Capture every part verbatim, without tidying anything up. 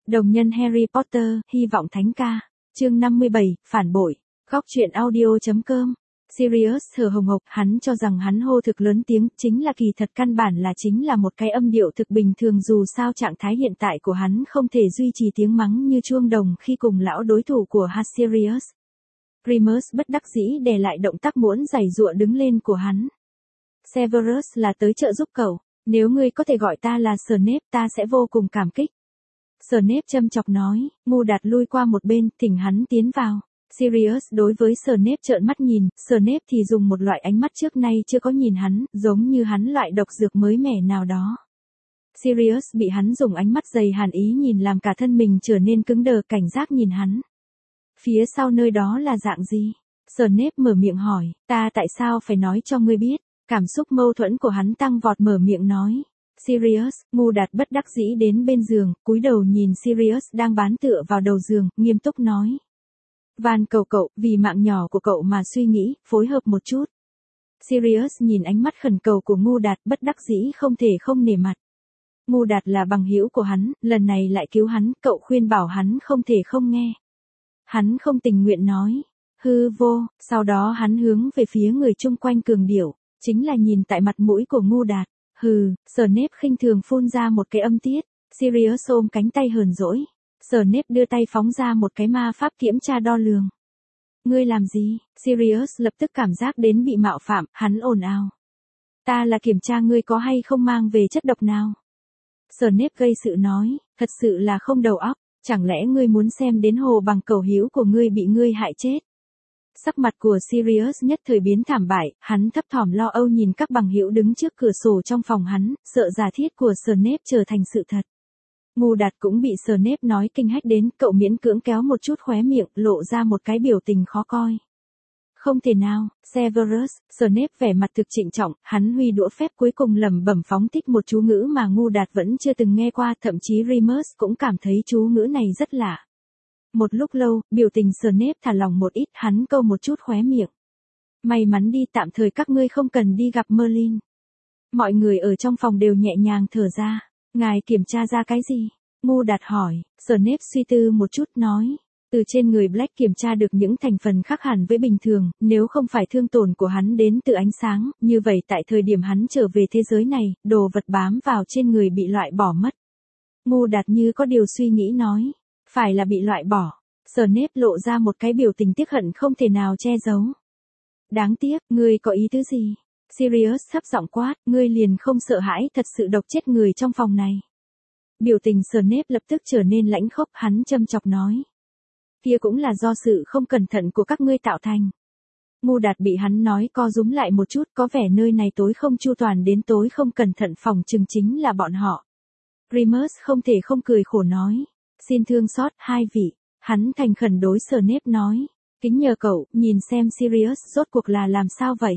Đồng nhân Harry Potter, hy vọng thánh ca. Chương năm mươi bảy, phản bội. Góc truyện audio.com. Sirius thở hồng hộc, hắn cho rằng hắn hô thực lớn tiếng, chính là kỳ thật căn bản là chính là một cái âm điệu thực bình thường, dù sao trạng thái hiện tại của hắn không thể duy trì tiếng mắng như chuông đồng khi cùng lão đối thủ của Sirius. Remus bất đắc dĩ đè lại động tác muốn giày giụa đứng lên của hắn. Severus là tới trợ giúp cậu, nếu ngươi có thể gọi ta là Snape ta sẽ vô cùng cảm kích. Snape châm chọc nói, ngu đạt lui qua một bên, thỉnh hắn tiến vào. Sirius đối với Snape trợn mắt nhìn, Snape thì dùng một loại ánh mắt trước nay chưa có nhìn hắn, giống như hắn loại độc dược mới mẻ nào đó. Sirius bị hắn dùng ánh mắt dày hàn ý nhìn làm cả thân mình trở nên cứng đờ, cảnh giác nhìn hắn. Phía sau nơi đó là dạng gì? Snape mở miệng hỏi, ta tại sao phải nói cho ngươi biết? Cảm xúc mâu thuẫn của hắn tăng vọt, mở miệng nói. Sirius, ngu đạt bất đắc dĩ đến bên giường, cúi đầu nhìn Sirius đang bán tựa vào đầu giường, nghiêm túc nói. Van cầu cậu, vì mạng nhỏ của cậu mà suy nghĩ, phối hợp một chút. Sirius nhìn ánh mắt khẩn cầu của ngu đạt, bất đắc dĩ không thể không nể mặt. Ngu đạt là bằng hữu của hắn, lần này lại cứu hắn, cậu khuyên bảo hắn không thể không nghe. Hắn không tình nguyện nói. Hư vô, sau đó hắn hướng về phía người chung quanh cường điệu, chính là nhìn tại mặt mũi của ngu đạt. Hừ, Snape khinh thường phun ra một cái âm tiết. Sirius ôm cánh tay hờn dỗi. Snape đưa tay phóng ra một cái ma pháp kiểm tra đo lường. Ngươi làm gì? Sirius lập tức cảm giác đến bị mạo phạm, hắn ồn ào. Ta là kiểm tra ngươi có hay không mang về chất độc nào. Snape gây sự nói, thật sự là không đầu óc, chẳng lẽ ngươi muốn xem đến hồ bằng cẩu hữu của ngươi bị ngươi hại chết? Sắc mặt của Sirius nhất thời biến thảm bại, hắn thấp thỏm lo âu nhìn các bằng hữu đứng trước cửa sổ trong phòng hắn, sợ giả thiết của Snape trở thành sự thật. Ngu đạt cũng bị Snape nói kinh hách đến, cậu miễn cưỡng kéo một chút khóe miệng, lộ ra một cái biểu tình khó coi. Không thể nào, Severus, Snape vẻ mặt thực trịnh trọng, hắn huy đũa phép cuối cùng lẩm bẩm phóng thích một chú ngữ mà ngu đạt vẫn chưa từng nghe qua, thậm chí Remus cũng cảm thấy chú ngữ này rất lạ. Một lúc lâu, biểu tình Snape thả lỏng một ít, hắn câu một chút khóe miệng. May mắn đi, tạm thời các ngươi không cần đi gặp Merlin. Mọi người ở trong phòng đều nhẹ nhàng thở ra. Ngài kiểm tra ra cái gì? Ngu đạt hỏi. Snape suy tư một chút nói. Từ trên người Black kiểm tra được những thành phần khác hẳn với bình thường, nếu không phải thương tổn của hắn đến từ ánh sáng, như vậy tại thời điểm hắn trở về thế giới này, đồ vật bám vào trên người bị loại bỏ mất. Ngu đạt như có điều suy nghĩ nói. Phải là bị loại bỏ. Snape lộ ra một cái biểu tình tiếc hận không thể nào che giấu. Đáng tiếc, ngươi có ý tứ gì? Sirius thấp giọng quát, ngươi liền không sợ hãi thật sự độc chết người trong phòng này. Biểu tình Snape lập tức trở nên lãnh khốc, hắn châm chọc nói. Kia cũng là do sự không cẩn thận của các ngươi tạo thành. Ngu đạt bị hắn nói co rúm lại một chút, có vẻ nơi này tối không chu toàn đến tối không cẩn thận, phòng chừng chính là bọn họ. Remus không thể không cười khổ nói. Xin thương xót, hai vị. Hắn thành khẩn đối Snape nói. Kính nhờ cậu, nhìn xem Sirius rốt cuộc là làm sao vậy.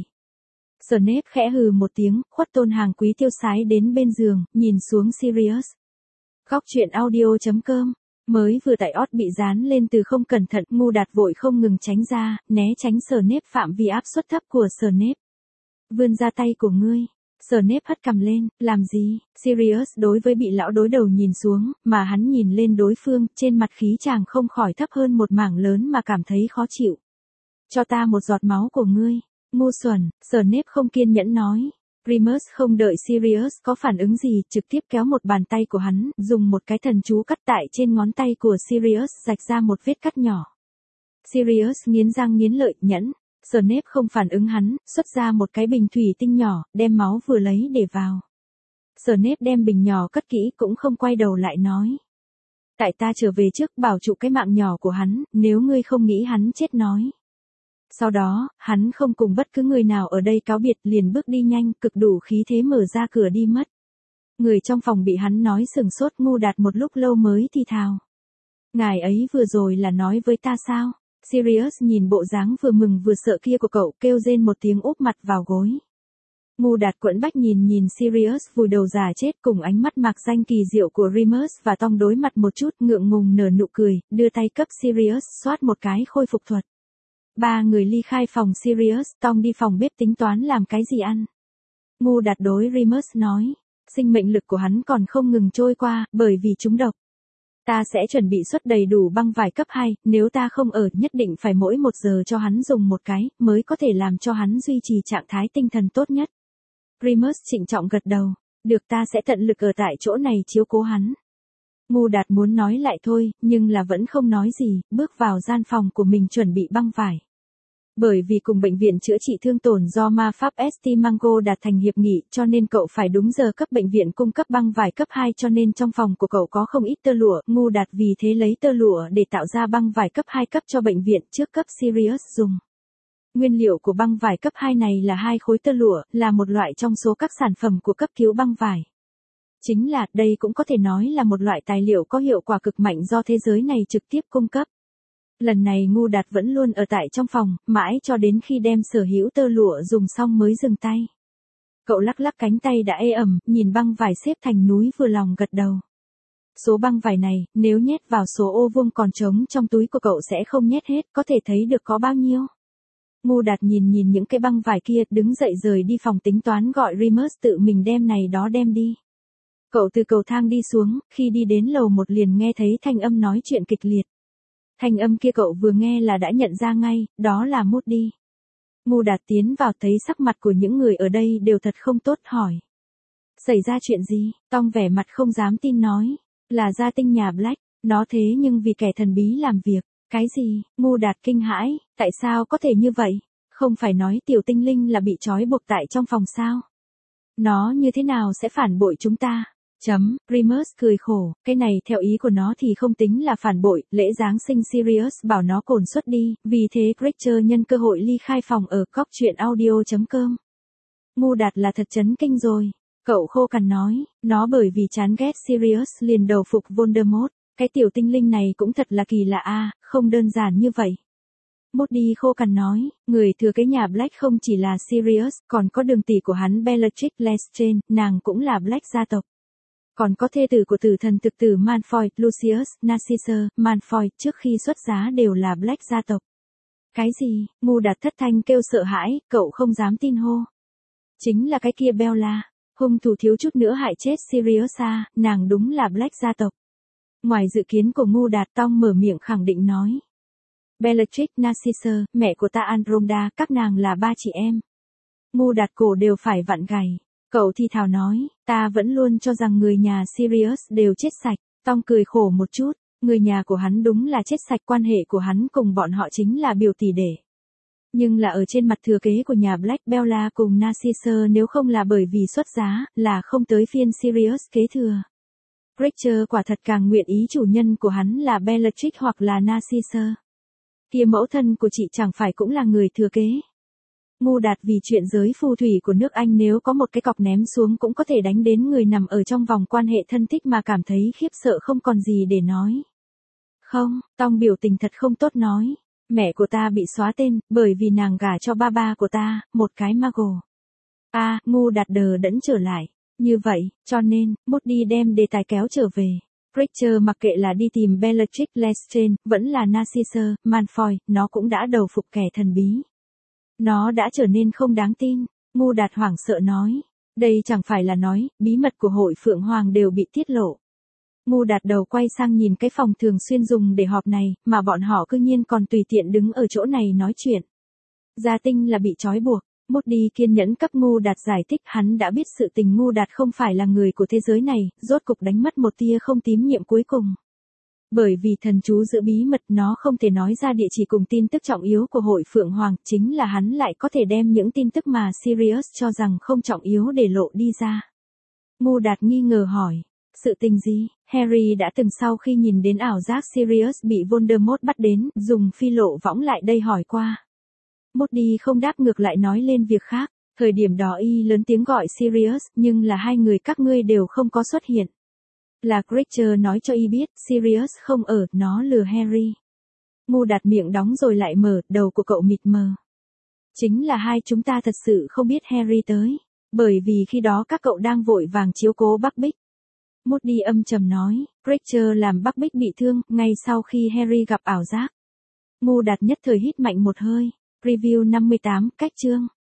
Snape khẽ hừ một tiếng, khuất tôn hàng quý tiêu sái đến bên giường, nhìn xuống Sirius. Góc truyện audio.com. Mới vừa tại ót bị dán lên từ không cẩn thận, ngu đạt vội không ngừng tránh ra, né tránh Snape phạm vi áp suất thấp của Snape. Vươn ra tay của ngươi. Snape hất cằm lên, làm gì? Sirius đối với bị lão đối đầu nhìn xuống, mà hắn nhìn lên đối phương, trên mặt khí chàng không khỏi thấp hơn một mảng lớn mà cảm thấy khó chịu. Cho ta một giọt máu của ngươi. Ngu xuẩn, Snape không kiên nhẫn nói. Remus không đợi Sirius có phản ứng gì, trực tiếp kéo một bàn tay của hắn, dùng một cái thần chú cắt tại trên ngón tay của Sirius, rạch ra một vết cắt nhỏ. Sirius nghiến răng nghiến lợi, nhẫn. Snape không phản ứng hắn, xuất ra một cái bình thủy tinh nhỏ, đem máu vừa lấy để vào. Snape đem bình nhỏ cất kỹ cũng không quay đầu lại nói. Tại ta trở về trước, bảo trụ cái mạng nhỏ của hắn, nếu ngươi không nghĩ hắn chết nói. Sau đó, hắn không cùng bất cứ người nào ở đây cáo biệt, liền bước đi nhanh, cực đủ khí thế mở ra cửa đi mất. Người trong phòng bị hắn nói sừng sốt, ngu đạt một lúc lâu mới thì thào. Ngài ấy vừa rồi là nói với ta sao? Sirius nhìn bộ dáng vừa mừng vừa sợ kia của cậu, kêu rên một tiếng úp mặt vào gối. Ngu đạt quẫn bách nhìn nhìn Sirius vùi đầu già chết cùng ánh mắt mạc danh kỳ diệu của Remus và Tom đối mặt một chút, ngượng ngùng nở nụ cười, đưa tay cấp Sirius xoát một cái khôi phục thuật. Ba người ly khai phòng Sirius, Tom đi phòng bếp tính toán làm cái gì ăn. Ngu đạt đối Remus nói, sinh mệnh lực của hắn còn không ngừng trôi qua, bởi vì trúng độc. Ta sẽ chuẩn bị suất đầy đủ băng vải cấp hai, nếu ta không ở nhất định phải mỗi một giờ cho hắn dùng một cái, mới có thể làm cho hắn duy trì trạng thái tinh thần tốt nhất. Remus trịnh trọng gật đầu. Được, ta sẽ tận lực ở tại chỗ này chiếu cố hắn. Ngu Đạt muốn nói lại thôi, nhưng là vẫn không nói gì, bước vào gian phòng của mình chuẩn bị băng vải. Bởi vì cùng bệnh viện chữa trị thương tổn do ma pháp Estimango đạt thành hiệp nghị, cho nên cậu phải đúng giờ cấp bệnh viện cung cấp băng vải cấp hai, cho nên trong phòng của cậu có không ít tơ lụa. Ngu Đạt vì thế lấy tơ lụa để tạo ra băng vải cấp hai cấp cho bệnh viện trước cấp Sirius dùng. Nguyên liệu của băng vải cấp hai này là hai khối tơ lụa, là một loại trong số các sản phẩm của cấp cứu băng vải. Chính là, đây cũng có thể nói là một loại tài liệu có hiệu quả cực mạnh do thế giới này trực tiếp cung cấp. Lần này Ngu Đạt vẫn luôn ở tại trong phòng, mãi cho đến khi đem sở hữu tơ lụa dùng xong mới dừng tay. Cậu lắc lắc cánh tay đã ê ẩm, nhìn băng vải xếp thành núi vừa lòng gật đầu. Số băng vải này, nếu nhét vào số ô vuông còn trống trong túi của cậu sẽ không nhét hết, có thể thấy được có bao nhiêu. Ngu Đạt nhìn nhìn những cái băng vải kia, đứng dậy rời đi phòng tính toán gọi Remus tự mình đem này đó đem đi. Cậu từ cầu thang đi xuống, khi đi đến lầu một liền nghe thấy thanh âm nói chuyện kịch liệt. Thanh âm kia cậu vừa nghe là đã nhận ra ngay, đó là Moody. Ngu Đạt tiến vào thấy sắc mặt của những người ở đây đều thật không tốt, hỏi. Xảy ra chuyện gì? Tom vẻ mặt không dám tin nói. Là gia tinh nhà Black, nó thế nhưng vì kẻ thần bí làm việc. Cái gì? Ngu Đạt kinh hãi, tại sao có thể như vậy? Không phải nói tiểu tinh linh là bị trói buộc tại trong phòng sao? Nó như thế nào sẽ phản bội chúng ta? Chấm, Remus cười khổ, cái này theo ý của nó thì không tính là phản bội, lễ Giáng sinh Sirius bảo nó cồn xuất đi, vì thế Creature nhân cơ hội ly khai phòng ở cóc truyện audio chấm com. Ngu Đạt là thật chấn kinh rồi, cậu khô cằn nói, nó bởi vì chán ghét Sirius liền đầu phục Voldemort, cái tiểu tinh linh này cũng thật là kỳ lạ a, không đơn giản như vậy. Moody khô cằn nói, người thừa kế nhà Black không chỉ là Sirius, còn có đường tỷ của hắn Bellatrix Lestrange, nàng cũng là Black gia tộc. Còn có thê tử của tử thần thực tử Malfoy, Lucius, Narcissa, Malfoy, trước khi xuất giá đều là Black gia tộc. Cái gì? Ngu Đạt thất thanh kêu sợ hãi, cậu không dám tin hô. Chính là cái kia Bella, hung thủ thiếu chút nữa hại chết Sirius à, nàng đúng là Black gia tộc. Ngoài dự kiến của Ngu Đạt, Tom mở miệng khẳng định nói. Bellatrix, Narcissa, mẹ của ta Andromeda, các nàng là ba chị em. Ngu Đạt cổ đều phải vặn gầy. Cậu thi thào nói, ta vẫn luôn cho rằng người nhà Sirius đều chết sạch. Tom cười khổ một chút, người nhà của hắn đúng là chết sạch, quan hệ của hắn cùng bọn họ chính là biểu tỷ đệ. Nhưng là ở trên mặt thừa kế của nhà Black, Bella cùng Narcissa nếu không là bởi vì xuất giá, là không tới phiên Sirius kế thừa. Creature quả thật càng nguyện ý chủ nhân của hắn là Bellatrix hoặc là Narcissa. Kia mẫu thân của chị chẳng phải cũng là người thừa kế. Ngu Đạt vì chuyện giới phù thủy của nước Anh nếu có một cái cọc ném xuống cũng có thể đánh đến người nằm ở trong vòng quan hệ thân thích mà cảm thấy khiếp sợ không còn gì để nói. Không, Tom biểu tình thật không tốt nói. Mẹ của ta bị xóa tên, bởi vì nàng gả cho ba ba của ta, một cái Muggle. À, Ngu Đạt đờ đẫn trở lại. Như vậy, cho nên, Moody đem đề tài kéo trở về. Creature mặc kệ là đi tìm Bellatrix Lestrange, vẫn là Narcissa, Malfoy, nó cũng đã đầu phục kẻ thần bí. Nó đã trở nên không đáng tin. Ngu Đạt hoảng sợ nói. Đây chẳng phải là nói, bí mật của hội Phượng Hoàng đều bị tiết lộ. Ngu Đạt đầu quay sang nhìn cái phòng thường xuyên dùng để họp này, mà bọn họ cư nhiên còn tùy tiện đứng ở chỗ này nói chuyện. Gia tinh là bị trói buộc. Moody kiên nhẫn cấp Ngu Đạt giải thích, hắn đã biết sự tình Ngu Đạt không phải là người của thế giới này, rốt cục đánh mất một tia không tín nhiệm cuối cùng. Bởi vì thần chú giữ bí mật, nó không thể nói ra địa chỉ cùng tin tức trọng yếu của hội Phượng Hoàng, chính là hắn lại có thể đem những tin tức mà Sirius cho rằng không trọng yếu để lộ đi ra. Ngu Đạt nghi ngờ hỏi, sự tình gì? Harry đã từng sau khi nhìn đến ảo giác Sirius bị Voldemort bắt đến, dùng phi lộ võng lại đây hỏi qua. Moody không đáp, ngược lại nói lên việc khác, thời điểm đó y lớn tiếng gọi Sirius, nhưng là hai người các ngươi đều không có xuất hiện. Là Creature nói cho y biết, Sirius không ở, nó lừa Harry. Ngu Đạt miệng đóng rồi lại mở, đầu của cậu mịt mờ. Chính là hai chúng ta thật sự không biết Harry tới, bởi vì khi đó các cậu đang vội vàng chiếu cố Buckbeak. Moody âm trầm nói, Creature làm Buckbeak bị thương, ngay sau khi Harry gặp ảo giác. Ngu Đạt nhất thời hít mạnh một hơi. Review năm mươi tám, cách chương.